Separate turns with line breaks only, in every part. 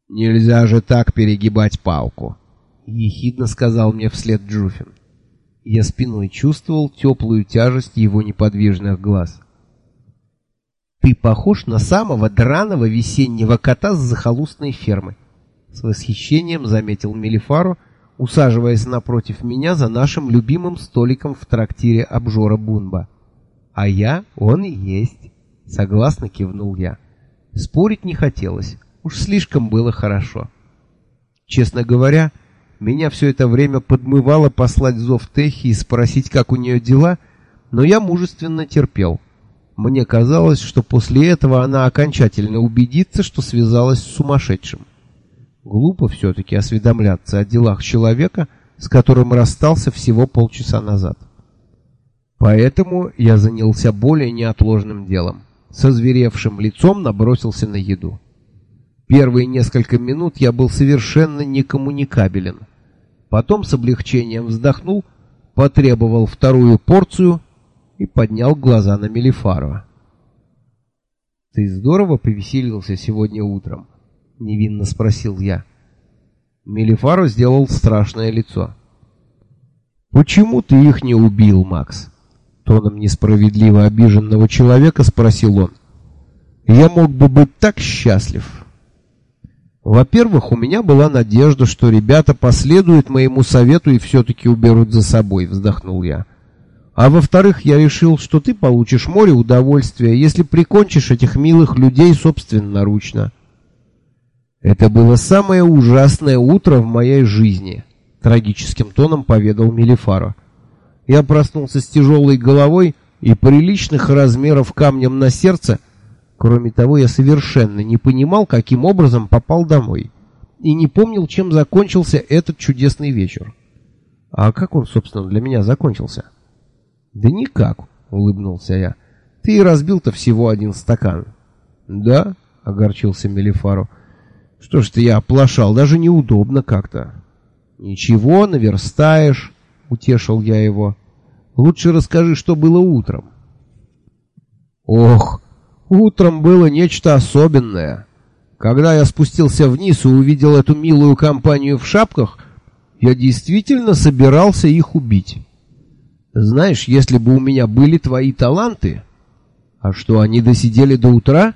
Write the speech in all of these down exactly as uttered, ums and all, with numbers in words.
«Нельзя же так перегибать палку», — ехидно сказал мне вслед Джуфин. Я спиной чувствовал теплую тяжесть его неподвижных глаз. «Ты похож на самого драного весеннего кота с захолустной фермы», — с восхищением заметил Мелифаро, усаживаясь напротив меня за нашим любимым столиком в трактире обжора Бунба. «А я, он и есть», — согласно кивнул я. Спорить не хотелось, уж слишком было хорошо. Честно говоря, меня все это время подмывало послать зов Техи и спросить, как у нее дела, но я мужественно терпел. Мне казалось, что после этого она окончательно убедится, что связалась с сумасшедшим. Глупо все-таки осведомляться о делах человека, с которым расстался всего полчаса назад. Поэтому я занялся более неотложным делом. Со озверевшим лицом набросился на еду. Первые несколько минут я был совершенно некоммуникабелен. Потом с облегчением вздохнул, потребовал вторую порцию и поднял глаза на Мелифаро. «Ты здорово повеселился сегодня утром?» — невинно спросил я. Мелифаро сделал страшное лицо. «Почему ты их не убил, Макс?» Тоном несправедливо обиженного человека спросил он. «Я мог бы быть так счастлив». Во-первых, у меня была надежда, что ребята последуют моему совету и все-таки уберут за собой, вздохнул я. А во-вторых, я решил, что ты получишь море удовольствия, если прикончишь этих милых людей собственноручно. Это было самое ужасное утро в моей жизни, трагическим тоном поведал Мелифаро. Я проснулся с тяжелой головой и приличных размеров камнем на сердце. Кроме того, я совершенно не понимал, каким образом попал домой, и не помнил, чем закончился этот чудесный вечер. А как он, собственно, для меня закончился? Да никак, улыбнулся я. Ты разбил-то всего один стакан. Да, огорчился Мелифаро. Что ж ты, я оплошал, даже неудобно как-то. Ничего, наверстаешь, утешил я его. Лучше расскажи, что было утром. Ох, утром было нечто особенное. Когда я спустился вниз и увидел эту милую компанию в шапках, я действительно собирался их убить. Знаешь, если бы у меня были твои таланты... А что, они досидели до утра?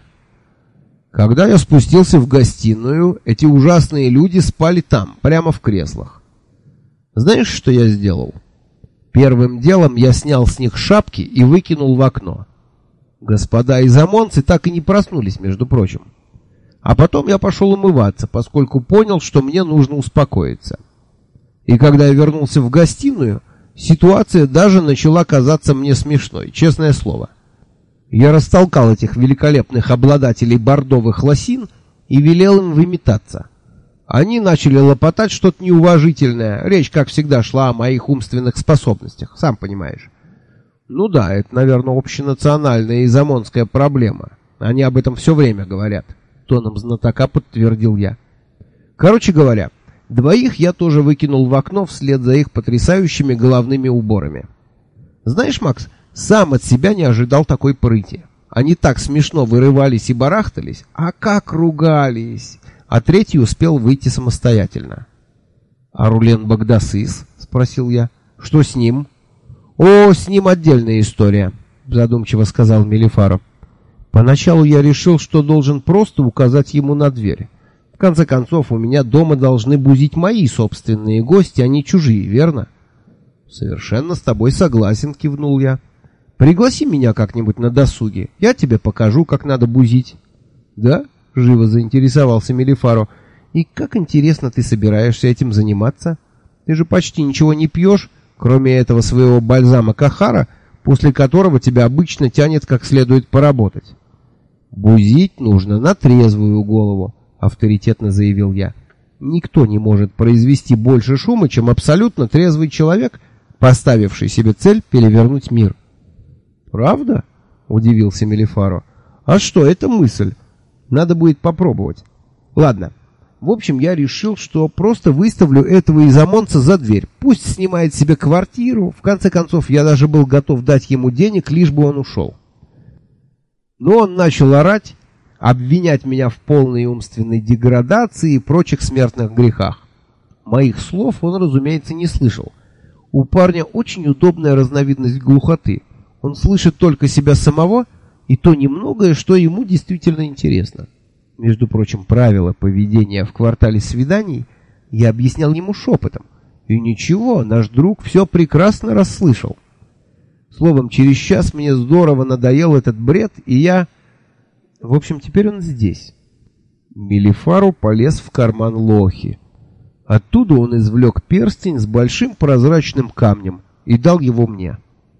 Когда я спустился в гостиную, эти ужасные люди спали там, прямо в креслах. Знаешь, что я сделал? Первым делом я снял с них шапки и выкинул в окно. Господа изамонцы так и не проснулись, между прочим. А потом я пошел умываться, поскольку понял, что мне нужно успокоиться. И когда я вернулся в гостиную, ситуация даже начала казаться мне смешной, честное слово. Я растолкал этих великолепных обладателей бордовых лосин и велел им выметаться. Они начали лопотать что-то неуважительное. Речь, как всегда, шла о моих умственных способностях, сам понимаешь. Ну да, это, наверное, общенациональная изамонская проблема. Они об этом все время говорят. Тоном знатока подтвердил я. Короче говоря, двоих я тоже выкинул в окно вслед за их потрясающими головными уборами. Знаешь, Макс, сам от себя не ожидал такой прыти. Они так смешно вырывались и барахтались, а как ругались. А третий успел выйти самостоятельно. «А Рулен Багдасыс?» — спросил я. «Что с ним?» «О, с ним отдельная история», — задумчиво сказал Мелифаро. «Поначалу я решил, что должен просто указать ему на дверь. В конце концов, у меня дома должны бузить мои собственные гости, а не чужие, верно?» «Совершенно с тобой согласен», — кивнул я. «Пригласи меня как-нибудь на досуге, я тебе покажу, как надо бузить». «Да?» — живо заинтересовался Мелифаро. «И как интересно ты собираешься этим заниматься? Ты же почти ничего не пьешь, кроме этого своего бальзама Кахара, после которого тебя обычно тянет как следует поработать». «Бузить нужно на трезвую голову», — авторитетно заявил я. «Никто не может произвести больше шума, чем абсолютно трезвый человек, поставивший себе цель перевернуть мир». «Правда?» — удивился Мелифаро. «А что, это мысль. Надо будет попробовать. Ладно. В общем, я решил, что просто выставлю этого изамонца за дверь. Пусть снимает себе квартиру. В конце концов, я даже был готов дать ему денег, лишь бы он ушел». Но он начал орать, обвинять меня в полной умственной деградации и прочих смертных грехах. Моих слов он, разумеется, не слышал. У парня очень удобная разновидность глухоты. Он слышит только себя самого и то немногое, что ему действительно интересно. Между прочим, правила поведения в квартале свиданий я объяснял ему шепотом. И ничего, наш друг все прекрасно расслышал. Словом, через час мне здорово надоел этот бред, и я... В общем, теперь он здесь. Мелифару полез в карман Лохи. Оттуда он извлек перстень с большим прозрачным камнем и дал его мне.